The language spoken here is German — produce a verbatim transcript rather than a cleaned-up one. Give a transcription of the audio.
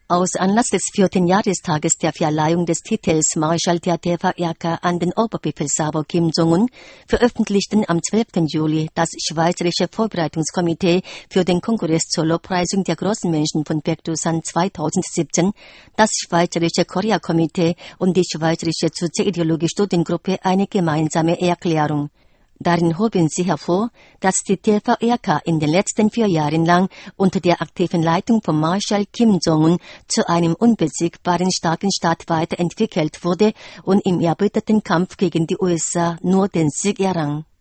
Aus Anlass des vierten Jahrestages der Verleihung des Titels Marschall der T V R K an den Oberbefehlshaber Kim Jong-un veröffentlichten am zwölften Juli das Schweizerische Vorbereitungskomitee für den Kongress zur Lobpreisung der großen Menschen von Baekdusan zweitausendsiebzehn, das Schweizerische Korea-Komitee und die Schweizerische Soziologie-Studiengruppe eine gemeinsame Erklärung. Darin hoben sie hervor, dass die T V R K in den letzten vier Jahren lang unter der aktiven Leitung von Marschall Kim Jong-un zu einem unbesiegbaren starken Staat weiterentwickelt wurde und im erbitterten Kampf gegen die U S A nur den Sieg errang.